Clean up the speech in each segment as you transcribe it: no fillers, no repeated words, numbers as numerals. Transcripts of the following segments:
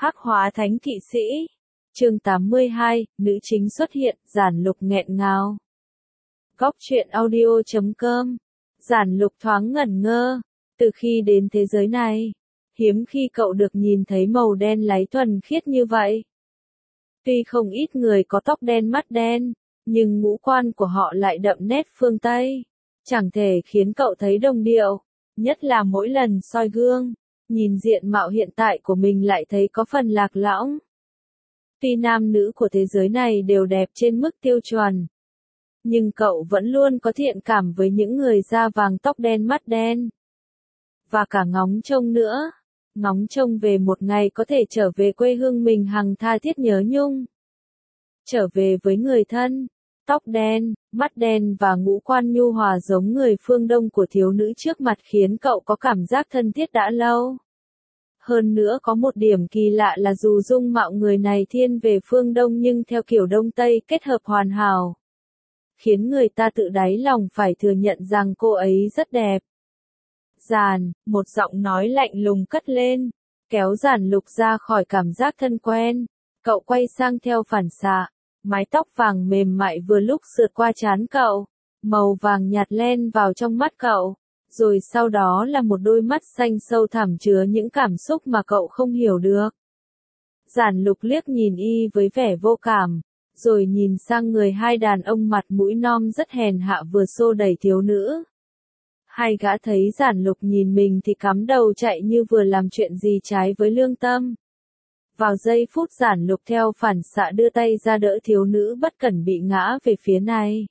Hắc hóa thánh kỵ sĩ. Chương 82, nữ chính xuất hiện, Giản Lục nghẹn ngào. Góc truyện audio.com. Giản Lục thoáng ngẩn ngơ. Từ khi đến thế giới này, hiếm khi cậu được nhìn thấy màu đen láy thuần khiết như vậy. Tuy không ít người có tóc đen mắt đen, nhưng ngũ quan của họ lại đậm nét phương Tây. Chẳng thể khiến cậu thấy đồng điệu, nhất là mỗi lần soi gương, nhìn diện mạo hiện tại của mình lại thấy có phần lạc lõng. Tuy nam nữ của thế giới này đều đẹp trên mức tiêu chuẩn, nhưng cậu vẫn luôn có thiện cảm với những người da vàng tóc đen mắt đen. Và cả ngóng trông nữa, ngóng trông về một ngày có thể trở về quê hương mình hằng tha thiết nhớ nhung. Trở về với người thân, tóc đen, mắt đen và ngũ quan nhu hòa giống người phương Đông của thiếu nữ trước mặt khiến cậu có cảm giác thân thiết đã lâu. Hơn nữa có một điểm kỳ lạ là dù dung mạo người này thiên về phương Đông nhưng theo kiểu Đông Tây kết hợp hoàn hảo, khiến người ta tự đáy lòng phải thừa nhận rằng cô ấy rất đẹp. Giản, một giọng nói lạnh lùng cất lên, kéo Giản Lục ra khỏi cảm giác thân quen. Cậu quay sang theo phản xạ, mái tóc vàng mềm mại vừa lúc sượt qua trán cậu, màu vàng nhạt len vào trong mắt cậu, rồi sau đó là một đôi mắt xanh sâu thẳm chứa những cảm xúc mà cậu không hiểu được. Giản Lục liếc nhìn y với vẻ vô cảm, rồi nhìn sang người hai đàn ông mặt mũi nom rất hèn hạ vừa xô đẩy thiếu nữ. Hai gã thấy Giản Lục nhìn mình thì cắm đầu chạy như vừa làm chuyện gì trái với lương tâm. Vào giây phút Giản Lục theo phản xạ đưa tay ra đỡ thiếu nữ bất cẩn bị ngã về phía này.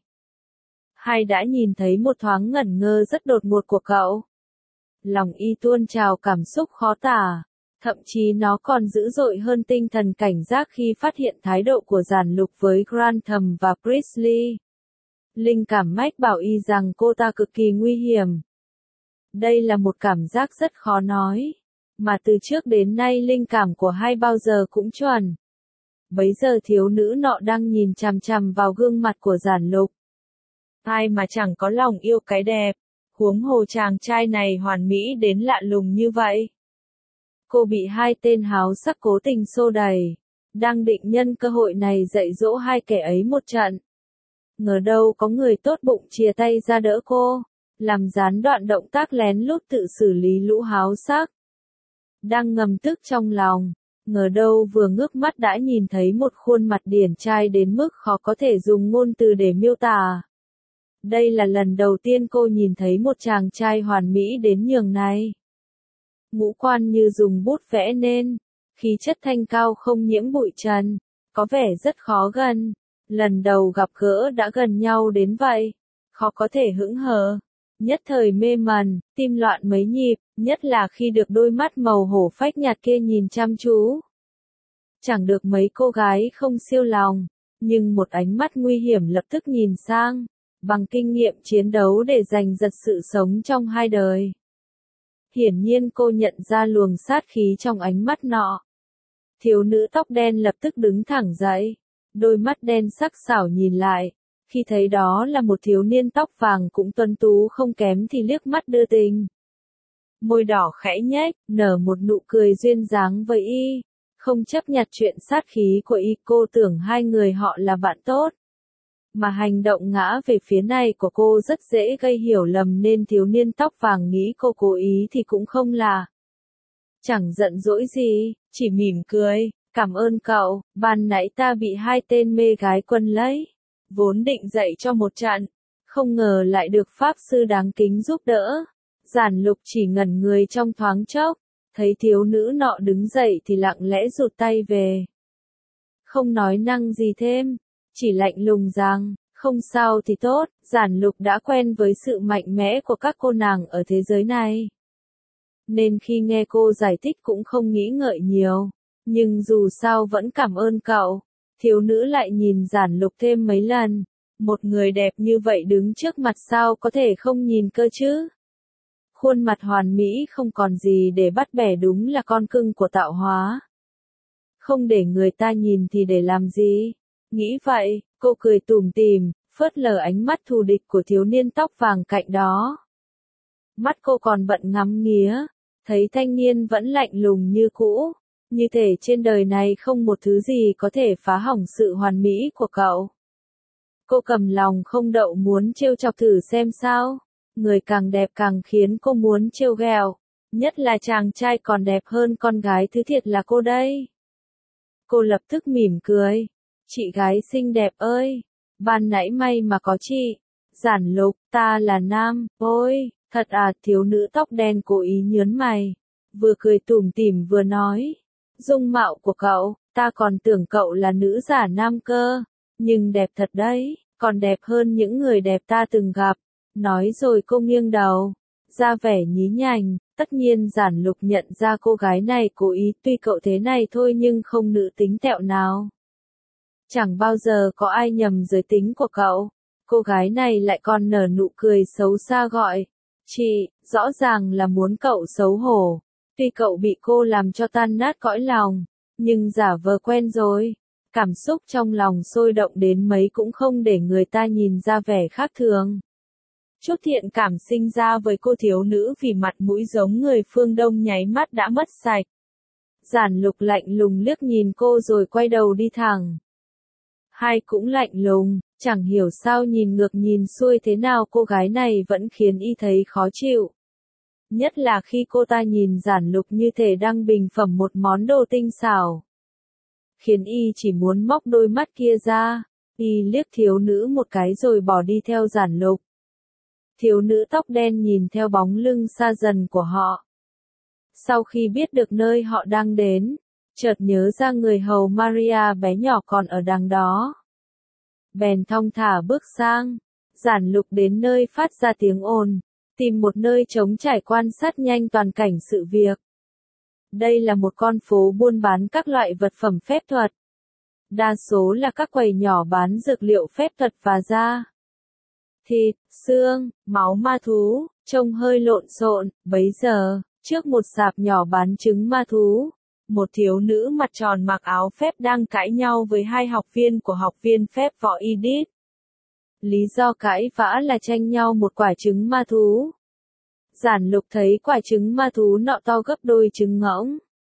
Hai đã nhìn thấy một thoáng ngẩn ngơ rất đột ngột của cậu. Lòng y tuôn trào cảm xúc khó tả, thậm chí nó còn dữ dội hơn tinh thần cảnh giác khi phát hiện thái độ của Giản Lục với Grantham và Priestley. Linh cảm mách bảo y rằng cô ta cực kỳ nguy hiểm. Đây là một cảm giác rất khó nói, mà từ trước đến nay linh cảm của hai bao giờ cũng chuẩn. Bấy giờ thiếu nữ nọ đang nhìn chằm chằm vào gương mặt của Giản Lục. Ai mà chẳng có lòng yêu cái đẹp, huống hồ chàng trai này hoàn mỹ đến lạ lùng như vậy. Cô bị hai tên háo sắc cố tình xô đẩy, đang định nhân cơ hội này dạy dỗ hai kẻ ấy một trận. Ngờ đâu có người tốt bụng chìa tay ra đỡ cô, làm gián đoạn động tác lén lút tự xử lý lũ háo sắc. Đang ngầm tức trong lòng, ngờ đâu vừa ngước mắt đã nhìn thấy một khuôn mặt điển trai đến mức khó có thể dùng ngôn từ để miêu tả. Đây là lần đầu tiên cô nhìn thấy một chàng trai hoàn mỹ đến nhường này. Ngũ quan như dùng bút vẽ nên, khí chất thanh cao không nhiễm bụi trần, có vẻ rất khó gần. Lần đầu gặp gỡ đã gần nhau đến vậy, khó có thể hững hờ. Nhất thời mê mẩn, tim loạn mấy nhịp, nhất là khi được đôi mắt màu hổ phách nhạt kia nhìn chăm chú. Chẳng được mấy cô gái không siêu lòng, nhưng một ánh mắt nguy hiểm lập tức nhìn sang, bằng kinh nghiệm chiến đấu để giành giật sự sống trong hai đời. Hiển nhiên cô nhận ra luồng sát khí trong ánh mắt nọ. Thiếu nữ tóc đen lập tức đứng thẳng dậy, đôi mắt đen sắc sảo nhìn lại. Khi thấy đó là một thiếu niên tóc vàng cũng tuấn tú không kém thì liếc mắt đưa tình. Môi đỏ khẽ nhếch, nở một nụ cười duyên dáng với y. Không chấp nhặt chuyện sát khí của y, cô tưởng hai người họ là bạn tốt. Mà hành động ngã về phía này của cô rất dễ gây hiểu lầm nên thiếu niên tóc vàng nghĩ cô cố ý thì cũng không là. Chẳng giận dỗi gì, chỉ mỉm cười, cảm ơn cậu, ban nãy ta bị hai tên mê gái quân lấy. Vốn định dạy cho một trận, không ngờ lại được pháp sư đáng kính giúp đỡ. Giản Lục chỉ ngẩn người trong thoáng chốc, thấy thiếu nữ nọ đứng dậy thì lặng lẽ rụt tay về. Không nói năng gì thêm, chỉ lạnh lùng rằng, không sao thì tốt, Giản Lục đã quen với sự mạnh mẽ của các cô nàng ở thế giới này. Nên khi nghe cô giải thích cũng không nghĩ ngợi nhiều, nhưng dù sao vẫn cảm ơn cậu. Thiếu nữ lại nhìn Giản Lục thêm mấy lần, một người đẹp như vậy đứng trước mặt sao có thể không nhìn cơ chứ? Khuôn mặt hoàn mỹ không còn gì để bắt bẻ, đúng là con cưng của tạo hóa. Không để người ta nhìn thì để làm gì? Nghĩ vậy, cô cười tủm tỉm, phớt lờ ánh mắt thù địch của thiếu niên tóc vàng cạnh đó. Mắt cô còn bận ngắm nghía, thấy thanh niên vẫn lạnh lùng như cũ, Như thể trên đời này không một thứ gì có thể phá hỏng sự hoàn mỹ của cậu. Cô cầm lòng không đậu muốn trêu chọc thử xem sao. Người càng đẹp càng khiến cô muốn trêu ghẹo. Nhất là chàng trai còn đẹp hơn con gái thứ thiệt là cô đây. Cô lập tức mỉm cười. Chị gái xinh đẹp ơi, ban nãy may mà có chị. Giản Lục, ta là nam. Ôi, thật à? Thiếu nữ tóc đen cố ý nhớn mày. Vừa cười tủm tỉm vừa nói. Dung mạo của cậu, ta còn tưởng cậu là nữ giả nam cơ. Nhưng đẹp thật đấy, còn đẹp hơn những người đẹp ta từng gặp. Nói rồi cô nghiêng đầu, ra vẻ nhí nhảnh. Tất nhiên Giản Lục nhận ra cô gái này cố ý, tuy cậu thế này thôi nhưng không nữ tính tẹo nào. Chẳng bao giờ có ai nhầm giới tính của cậu. Cô gái này lại còn nở nụ cười xấu xa gọi. Chị, rõ ràng là muốn cậu xấu hổ. Tuy cậu bị cô làm cho tan nát cõi lòng, nhưng giả vờ quen rồi. Cảm xúc trong lòng sôi động đến mấy cũng không để người ta nhìn ra vẻ khác thường. Chút thiện cảm sinh ra với cô thiếu nữ vì mặt mũi giống người phương Đông nháy mắt đã mất sạch. Giản Lục lạnh lùng liếc nhìn cô rồi quay đầu đi thẳng. Hai cũng lạnh lùng, chẳng hiểu sao nhìn ngược nhìn xuôi thế nào cô gái này vẫn khiến y thấy khó chịu. Nhất là khi cô ta nhìn Giản Lục như thể đang bình phẩm một món đồ tinh xảo. Khiến y chỉ muốn móc đôi mắt kia ra, y liếc thiếu nữ một cái rồi bỏ đi theo Giản Lục. Thiếu nữ tóc đen nhìn theo bóng lưng xa dần của họ. Sau khi biết được nơi họ đang đến, chợt nhớ ra người hầu Maria bé nhỏ còn ở đằng đó. Bèn thong thả bước sang, Giản Lục đến nơi phát ra tiếng ồn, tìm một nơi trống trải quan sát nhanh toàn cảnh sự việc. Đây là một con phố buôn bán các loại vật phẩm phép thuật. Đa số là các quầy nhỏ bán dược liệu phép thuật và da, thịt, xương, máu ma thú, trông hơi lộn xộn. Bấy giờ, trước một sạp nhỏ bán trứng ma thú, một thiếu nữ mặt tròn mặc áo phép đang cãi nhau với hai học viên của học viên phép võ Edith. Lý do cãi vã là tranh nhau một quả trứng ma thú. Giản Lục thấy quả trứng ma thú nọ to gấp đôi trứng ngỗng.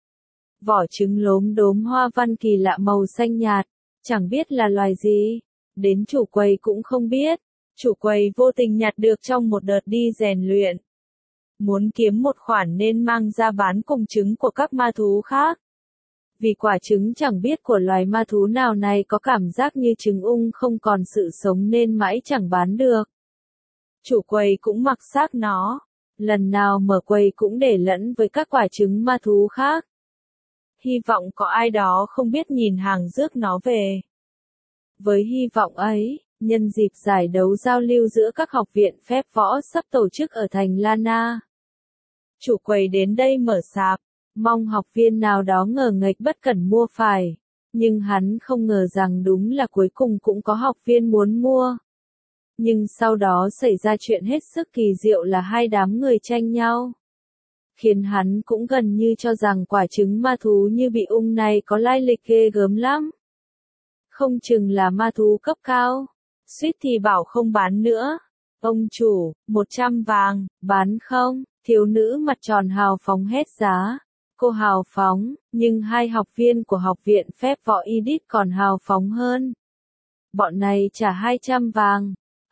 Vỏ trứng lốm đốm hoa văn kỳ lạ màu xanh nhạt, chẳng biết là loài gì. Đến chủ quầy cũng không biết. Chủ quầy vô tình nhặt được trong một đợt đi rèn luyện. Muốn kiếm một khoản nên mang ra bán cùng trứng của các ma thú khác. Vì quả trứng chẳng biết của loài ma thú nào này có cảm giác như trứng ung không còn sự sống nên mãi chẳng bán được. Chủ quầy cũng mặc xác nó. Lần nào mở quầy cũng để lẫn với các quả trứng ma thú khác. Hy vọng có ai đó không biết nhìn hàng rước nó về. Với hy vọng ấy, nhân dịp giải đấu giao lưu giữa các học viện phép võ sắp tổ chức ở thành Lana, chủ quầy đến đây mở sạp, mong học viên nào đó ngờ nghệch bất cẩn mua phải. Nhưng hắn không ngờ rằng đúng là cuối cùng cũng có học viên muốn mua. Nhưng sau đó xảy ra chuyện hết sức kỳ diệu là hai đám người tranh nhau. Khiến hắn cũng gần như cho rằng quả trứng ma thú như bị ung này có lai lịch ghê gớm lắm. Không chừng là ma thú cấp cao. Suýt thì bảo không bán nữa. Ông chủ, 100 vàng, bán không? Thiếu nữ mặt tròn hào phóng hét giá. Cô hào phóng, nhưng hai học viên của học viện phép võ Edith còn hào phóng hơn. Bọn này trả 200 vàng,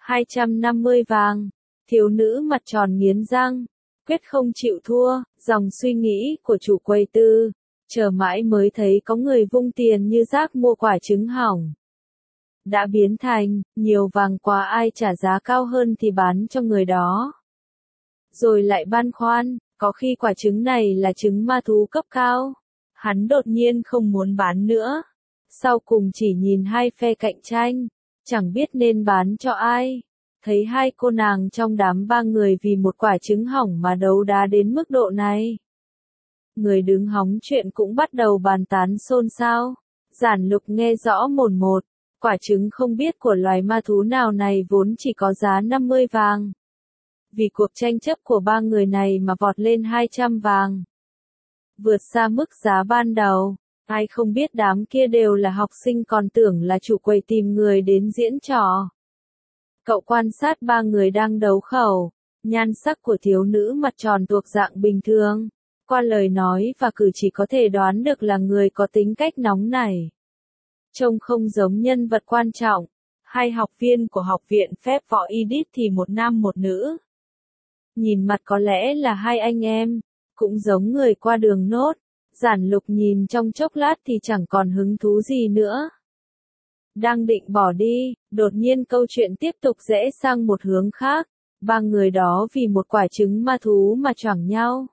250 vàng. Thiếu nữ mặt tròn nghiến răng, quyết không chịu thua. Dòng suy nghĩ của chủ quầy tư, chờ mãi mới thấy có người vung tiền như rác mua quả trứng hỏng. Đã biến thành, nhiều vàng quá ai trả giá cao hơn thì bán cho người đó. Rồi lại băn khoăn, có khi quả trứng này là trứng ma thú cấp cao. Hắn đột nhiên không muốn bán nữa. Sau cùng chỉ nhìn hai phe cạnh tranh, chẳng biết nên bán cho ai. Thấy hai cô nàng trong đám ba người vì một quả trứng hỏng mà đấu đá đến mức độ này. Người đứng hóng chuyện cũng bắt đầu bàn tán xôn xao. Giản Lục nghe rõ mồn một. Quả trứng không biết của loài ma thú nào này vốn chỉ có giá 50 vàng. Vì cuộc tranh chấp của ba người này mà vọt lên 200 vàng. Vượt xa mức giá ban đầu. Ai không biết đám kia đều là học sinh còn tưởng là chủ quầy tìm người đến diễn trò. Cậu quan sát ba người đang đấu khẩu. Nhan sắc của thiếu nữ mặt tròn thuộc dạng bình thường. Qua lời nói và cử chỉ có thể đoán được là người có tính cách nóng nảy. Trông không giống nhân vật quan trọng. Hai học viên của học viện phép võ Edith thì một nam một nữ. Nhìn mặt có lẽ là hai anh em, cũng giống người qua đường nốt. Giản Lục nhìn trong chốc lát thì chẳng còn hứng thú gì nữa. Đang định bỏ đi, đột nhiên câu chuyện tiếp tục rẽ sang một hướng khác. Ba người đó vì một quả trứng ma thú mà choảng nhau.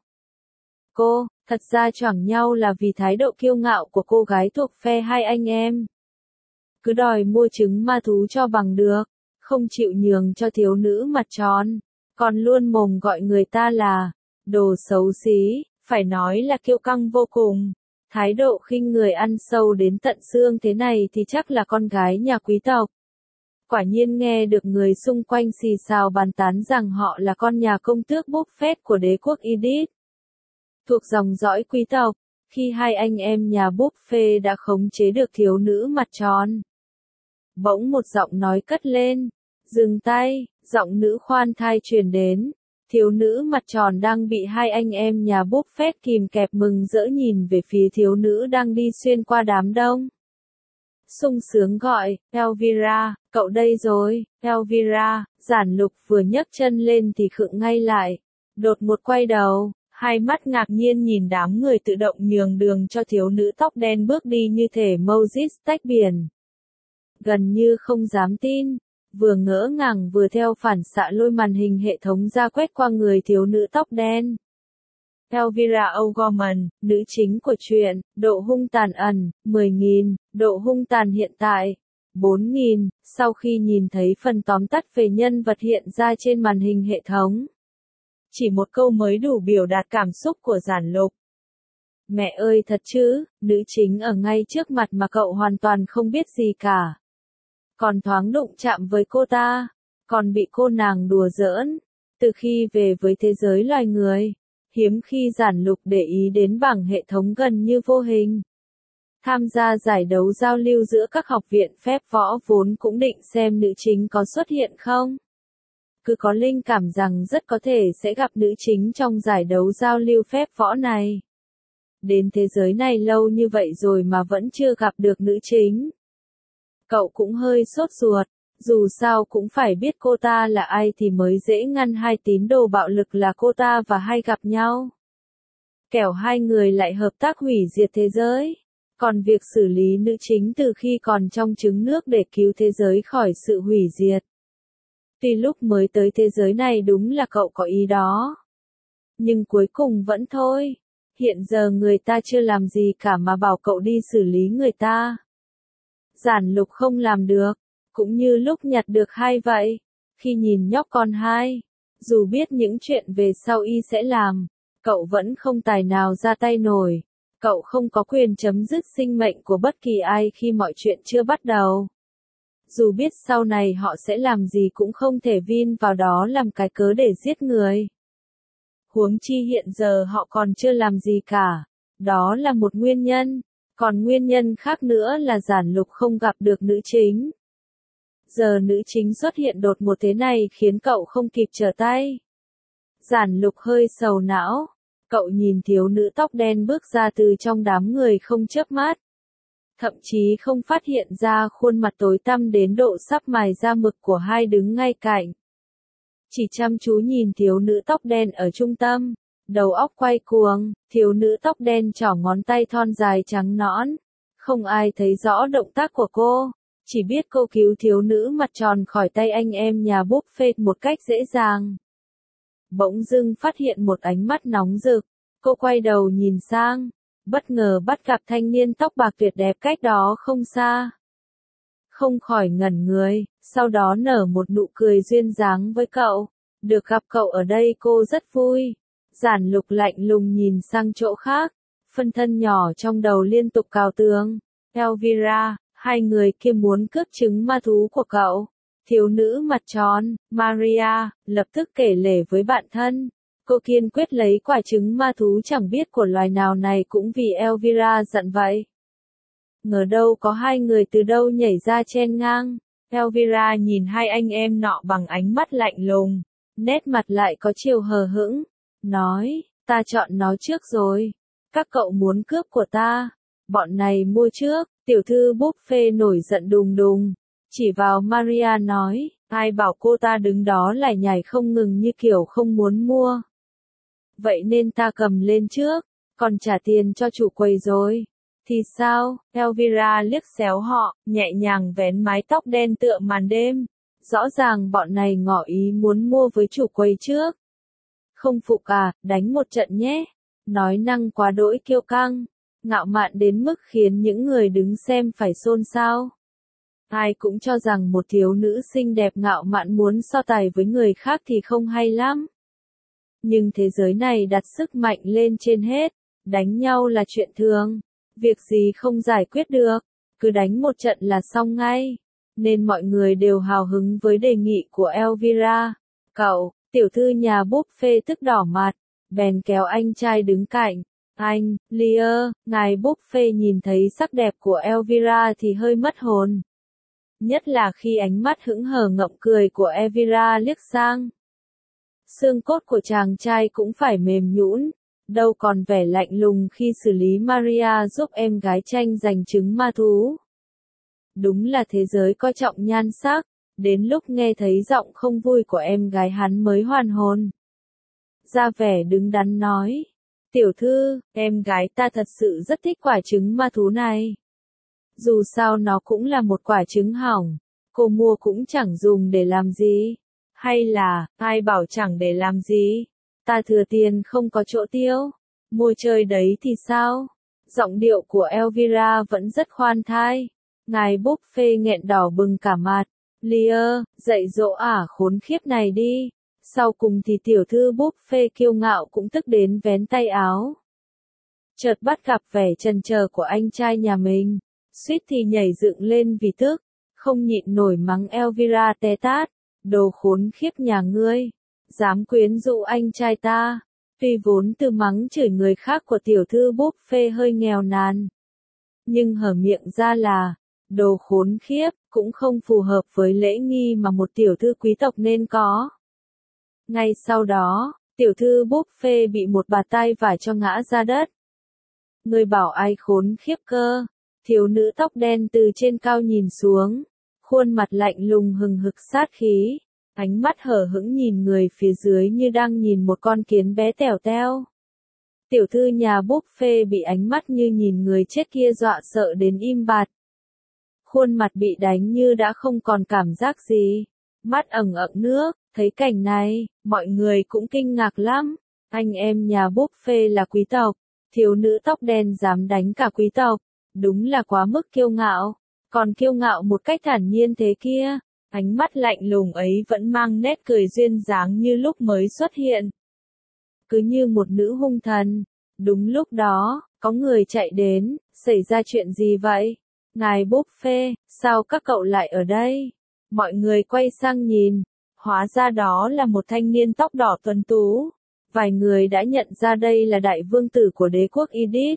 Thật ra choảng nhau là vì thái độ kiêu ngạo của cô gái thuộc phe hai anh em. Cứ đòi mua trứng ma thú cho bằng được, không chịu nhường cho thiếu nữ mặt tròn, còn luôn mồm gọi người ta là đồ xấu xí, phải nói là kiêu căng vô cùng. Thái độ khinh người ăn sâu đến tận xương thế này thì chắc là con gái nhà quý tộc. Quả nhiên nghe được người xung quanh xì xào bàn tán rằng họ là con nhà công tước Buffett của đế quốc Edith. Thuộc dòng dõi quý tộc, khi hai anh em nhà Buffett đã khống chế được thiếu nữ mặt tròn. Bỗng một giọng nói cất lên, dừng tay, giọng nữ khoan thai truyền đến. Thiếu nữ mặt tròn đang bị hai anh em nhà Buffett kìm kẹp mừng rỡ nhìn về phía thiếu nữ đang đi xuyên qua đám đông. Sung sướng gọi, Elvira, cậu đây rồi, Elvira. Giản Lục vừa nhấc chân lên thì khựng ngay lại. Đột ngột quay đầu, hai mắt ngạc nhiên nhìn đám người tự động nhường đường cho thiếu nữ tóc đen bước đi như thể Moses tách biển. Gần như không dám tin, vừa ngỡ ngàng vừa theo phản xạ lôi màn hình hệ thống ra quét qua người thiếu nữ tóc đen. Elvira O'Gorman, nữ chính của truyện, độ hung tàn ẩn, 10.000, độ hung tàn hiện tại, 4.000, sau khi nhìn thấy phần tóm tắt về nhân vật hiện ra trên màn hình hệ thống. Chỉ một câu mới đủ biểu đạt cảm xúc của Giản Lục. Mẹ ơi thật chứ, nữ chính ở ngay trước mặt mà cậu hoàn toàn không biết gì cả. Còn thoáng đụng chạm với cô ta, còn bị cô nàng đùa giỡn. Từ khi về với thế giới loài người, hiếm khi Giản Lục để ý đến bảng hệ thống gần như vô hình. Tham gia giải đấu giao lưu giữa các học viện phép võ vốn cũng định xem nữ chính có xuất hiện không. Cứ có linh cảm rằng rất có thể sẽ gặp nữ chính trong giải đấu giao lưu phép võ này. Đến thế giới này lâu như vậy rồi mà vẫn chưa gặp được nữ chính. Cậu cũng hơi sốt ruột, dù sao cũng phải biết cô ta là ai thì mới dễ ngăn hai tín đồ bạo lực là cô ta và hai gặp nhau. Kẻo hai người lại hợp tác hủy diệt thế giới. Còn việc xử lý nữ chính từ khi còn trong trứng nước để cứu thế giới khỏi sự hủy diệt. Tuy lúc mới tới thế giới này đúng là cậu có ý đó. Nhưng cuối cùng vẫn thôi. Hiện giờ người ta chưa làm gì cả mà bảo cậu đi xử lý người ta. Giản Lục không làm được. Cũng như lúc nhặt được hai vậy. Khi nhìn nhóc con hai. Dù biết những chuyện về sau y sẽ làm. Cậu vẫn không tài nào ra tay nổi. Cậu không có quyền chấm dứt sinh mệnh của bất kỳ ai khi mọi chuyện chưa bắt đầu. Dù biết sau này họ sẽ làm gì cũng không thể vin vào đó làm cái cớ để giết người. Huống chi hiện giờ họ còn chưa làm gì cả. Đó là một nguyên nhân. Còn nguyên nhân khác nữa là Giản Lục không gặp được nữ chính. Giờ nữ chính xuất hiện đột ngột thế này khiến cậu không kịp trở tay. Giản Lục hơi sầu não. Cậu nhìn thiếu nữ tóc đen bước ra từ trong đám người không chớp mắt. Thậm chí không phát hiện ra khuôn mặt tối tăm đến độ sắp mài ra mực của hai đứng ngay cạnh. Chỉ chăm chú nhìn thiếu nữ tóc đen ở trung tâm, đầu óc quay cuồng, thiếu nữ tóc đen trỏ ngón tay thon dài trắng nõn. Không ai thấy rõ động tác của cô, chỉ biết cô cứu thiếu nữ mặt tròn khỏi tay anh em nhà Buffett một cách dễ dàng. Bỗng dưng phát hiện một ánh mắt nóng rực, cô quay đầu nhìn sang, bất ngờ bắt gặp thanh niên tóc bạc tuyệt đẹp cách đó không xa. Không khỏi ngẩn người, sau đó nở một nụ cười duyên dáng với cậu. Được gặp cậu ở đây cô rất vui. Giản Lục lạnh lùng nhìn sang chỗ khác, phân thân nhỏ trong đầu liên tục cào tường. Elvira, hai người kia muốn cướp trứng ma thú của cậu. Thiếu nữ mặt tròn, Maria, lập tức kể lể với bạn thân. Cô kiên quyết lấy quả trứng ma thú chẳng biết của loài nào này cũng vì Elvira giận vậy. Ngờ đâu có hai người từ đâu nhảy ra chen ngang. Elvira nhìn hai anh em nọ bằng ánh mắt lạnh lùng, nét mặt lại có chiều hờ hững. Nói, Ta chọn nó trước rồi. Các cậu muốn cướp của ta. Bọn này mua trước. Tiểu thư buffet nổi giận đùng đùng. Chỉ vào Maria nói, ai bảo cô ta đứng đó lại nhảy không ngừng như kiểu không muốn mua. Vậy nên ta cầm lên trước, còn trả tiền cho chủ quầy rồi. Thì sao? Elvira liếc xéo họ, nhẹ nhàng vén mái tóc đen tựa màn đêm. Rõ ràng bọn này ngỏ ý muốn mua với chủ quầy trước. Không phục à, đánh một trận nhé. Nói năng quá đỗi kiêu căng, ngạo mạn đến mức khiến những người đứng xem phải xôn xao. Ai cũng cho rằng một thiếu nữ xinh đẹp ngạo mạn muốn so tài với người khác thì không hay lắm. Nhưng thế giới này đặt sức mạnh lên trên hết, đánh nhau là chuyện thường, việc gì không giải quyết được, cứ đánh một trận là xong ngay. Nên mọi người đều hào hứng với đề nghị của Elvira. Cậu, tiểu thư nhà buffet tức đỏ mặt, bèn kéo anh trai đứng cạnh. Anh, Lear, ngài buffet nhìn thấy sắc đẹp của Elvira thì hơi mất hồn. Nhất là khi ánh mắt hững hờ ngậm cười của Elvira liếc sang. Xương cốt của chàng trai cũng phải mềm nhũn, đâu còn vẻ lạnh lùng khi xử lý Maria giúp em gái tranh giành trứng ma thú. Đúng là thế giới coi trọng nhan sắc, đến lúc nghe thấy giọng không vui của em gái hắn mới hoàn hồn. Ra vẻ đứng đắn nói, tiểu thư, em gái ta thật sự rất thích quả trứng ma thú này. Dù sao nó cũng là một quả trứng hỏng, cô mua cũng chẳng dùng để làm gì. Hay là, ai bảo chẳng để làm gì? Ta thừa tiền không có chỗ tiêu. Mua chơi đấy thì sao? Giọng điệu của Elvira vẫn rất khoan thai. Ngài buffet nghẹn đỏ bừng cả mặt. Lear, dạy dỗ khốn khiếp này đi. Sau cùng thì tiểu thư buffet kiêu ngạo cũng tức đến vén tay áo. Chợt bắt gặp vẻ chần chờ của anh trai nhà mình. Suýt thì nhảy dựng lên vì tức. Không nhịn nổi mắng Elvira té tát. Đồ khốn khiếp nhà ngươi, dám quyến rũ anh trai ta. Tuy vốn từ mắng chửi người khác của tiểu thư buffet hơi nghèo nàn, nhưng hở miệng ra là, đồ khốn khiếp, cũng không phù hợp với lễ nghi mà một tiểu thư quý tộc nên có. Ngay sau đó, tiểu thư buffet bị một bạt tai vả cho ngã ra đất. Ngươi bảo ai khốn khiếp cơ? Thiếu nữ tóc đen từ trên cao nhìn xuống. Khuôn mặt lạnh lùng hừng hực sát khí, ánh mắt hở hững nhìn người phía dưới như đang nhìn một con kiến bé tèo teo. Tiểu thư nhà buffet bị ánh mắt như nhìn người chết kia dọa sợ đến im bặt. Khuôn mặt bị đánh như đã không còn cảm giác gì, mắt ẩn ẩn nước, thấy cảnh này, mọi người cũng kinh ngạc lắm. Anh em nhà buffet là quý tộc, thiếu nữ tóc đen dám đánh cả quý tộc, đúng là quá mức kiêu ngạo. Còn kiêu ngạo một cách thản nhiên thế kia, ánh mắt lạnh lùng ấy vẫn mang nét cười duyên dáng như lúc mới xuất hiện. Cứ như một nữ hung thần. Đúng lúc đó, có người chạy đến, xảy ra chuyện gì vậy? Ngài buffet, sao các cậu lại ở đây? Mọi người quay sang nhìn, hóa ra đó là một thanh niên tóc đỏ tuấn tú. Vài người đã nhận ra đây là đại vương tử của đế quốc Idith.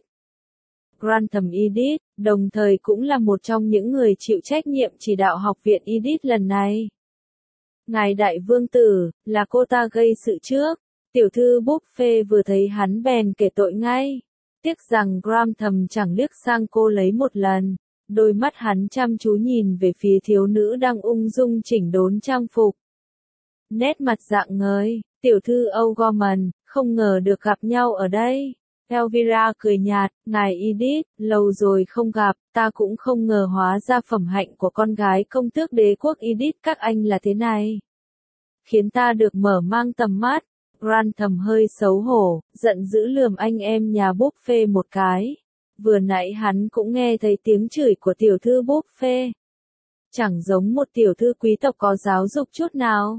Grantham Idith, đồng thời cũng là một trong những người chịu trách nhiệm chỉ đạo học viện Idith lần này. Ngài đại vương tử, là cô ta gây sự trước. Tiểu thư buffet vừa thấy hắn bèn kể tội ngay. Tiếc rằng Grantham chẳng liếc sang cô lấy một lần. Đôi mắt hắn chăm chú nhìn về phía thiếu nữ đang ung dung chỉnh đốn trang phục. Nét mặt rạng ngời, tiểu thư O'Gorman, không ngờ được gặp nhau ở đây. Elvira cười nhạt, ngài Edith, lâu rồi không gặp, ta cũng không ngờ hóa ra phẩm hạnh của con gái công tước đế quốc Edith các anh là thế này. Khiến ta được mở mang tầm mắt. Grantham hơi xấu hổ, giận dữ lườm anh em nhà buffet một cái. Vừa nãy hắn cũng nghe thấy tiếng chửi của tiểu thư buffet. Chẳng giống một tiểu thư quý tộc có giáo dục chút nào.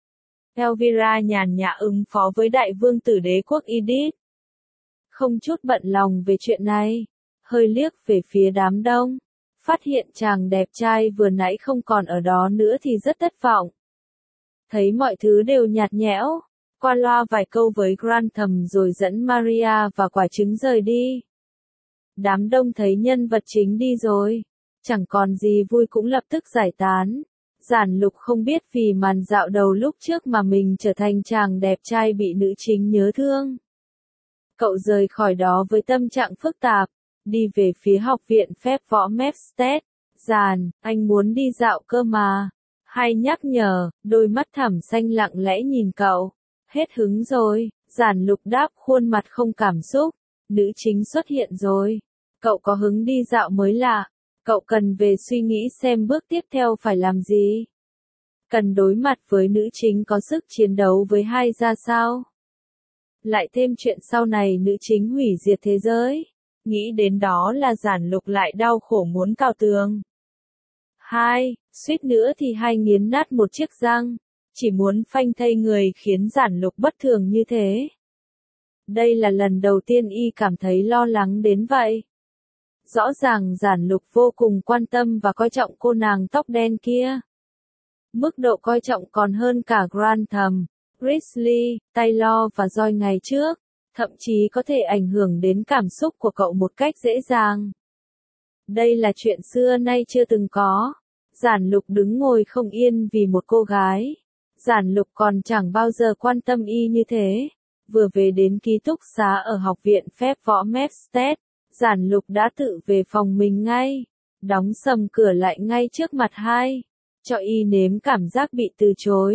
Elvira nhàn nhã ứng phó với đại vương tử đế quốc Edith. Không chút bận lòng về chuyện này, hơi liếc về phía đám đông, phát hiện chàng đẹp trai vừa nãy không còn ở đó nữa thì rất thất vọng. Thấy mọi thứ đều nhạt nhẽo, qua loa vài câu với Grantham rồi dẫn Maria và quả trứng rời đi. Đám đông thấy nhân vật chính đi rồi, chẳng còn gì vui cũng lập tức giải tán. Giản Lục không biết vì màn dạo đầu lúc trước mà mình trở thành chàng đẹp trai bị nữ chính nhớ thương. Cậu rời khỏi đó với tâm trạng phức tạp, đi về phía học viện phép võ Mepstead. Giản, anh muốn đi dạo cơ mà. Hay nhắc nhở, đôi mắt thẳm xanh lặng lẽ nhìn cậu. Hết hứng rồi, Giản Lục đáp khuôn mặt không cảm xúc. Nữ chính xuất hiện rồi. Cậu có hứng đi dạo mới lạ. Cậu cần về suy nghĩ xem bước tiếp theo phải làm gì. Cần đối mặt với nữ chính có sức chiến đấu với hai ra sao. Lại thêm chuyện sau này nữ chính hủy diệt thế giới. Nghĩ đến đó là Giản Lục lại đau khổ muốn cào tường. Suýt nữa thì hai nghiến nát một chiếc răng. Chỉ muốn phanh thây người khiến Giản Lục bất thường như thế. Đây là lần đầu tiên y cảm thấy lo lắng đến vậy. Rõ ràng Giản Lục vô cùng quan tâm và coi trọng cô nàng tóc đen kia. Mức độ coi trọng còn hơn cả Grantham, Risley, Taylor và Joy ngày trước, thậm chí có thể ảnh hưởng đến cảm xúc của cậu một cách dễ dàng. Đây là chuyện xưa nay chưa từng có. Giản Lục đứng ngồi không yên vì một cô gái. Giản Lục còn chẳng bao giờ quan tâm y như thế. Vừa về đến ký túc xá ở học viện phép võ Mepstead, Giản Lục đã tự về phòng mình ngay. Đóng sầm cửa lại ngay trước mặt hai. Cho y nếm cảm giác bị từ chối.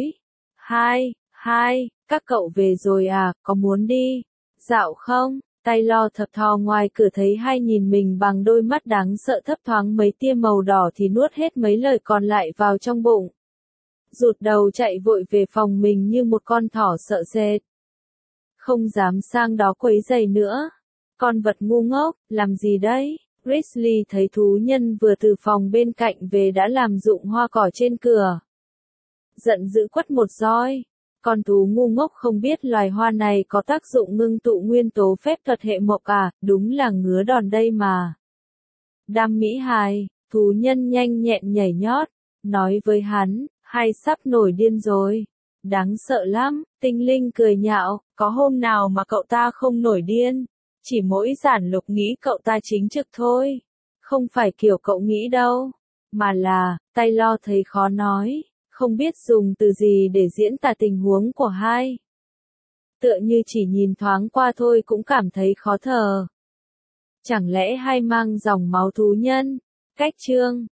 Các cậu về rồi à, có muốn đi dạo không? Taylor thập thò ngoài cửa thấy hai nhìn mình bằng đôi mắt đáng sợ thấp thoáng mấy tia màu đỏ thì nuốt hết mấy lời còn lại vào trong bụng. Rụt đầu chạy vội về phòng mình như một con thỏ sợ sệt. Không dám sang đó quấy rầy nữa. Con vật ngu ngốc, làm gì đấy? Risley thấy thú nhân vừa từ phòng bên cạnh về đã làm rụng hoa cỏ trên cửa. Giận dữ quất một roi. Con thú ngu ngốc không biết loài hoa này có tác dụng ngưng tụ nguyên tố phép thuật hệ mộc à, đúng là ngứa đòn đây mà. Đam mỹ hài, thú nhân nhanh nhẹn nhảy nhót, nói với hắn, hai sắp nổi điên rồi. Đáng sợ lắm, tinh linh cười nhạo, có hôm nào mà cậu ta không nổi điên. Chỉ mỗi Giản Lục nghĩ cậu ta chính trực thôi. Không phải kiểu cậu nghĩ đâu. Mà là, Taylor thấy khó nói. Không biết dùng từ gì để diễn tả tình huống của hai. Tựa như chỉ nhìn thoáng qua thôi cũng cảm thấy khó thở. Chẳng lẽ hai mang dòng máu thú nhân? Cách chương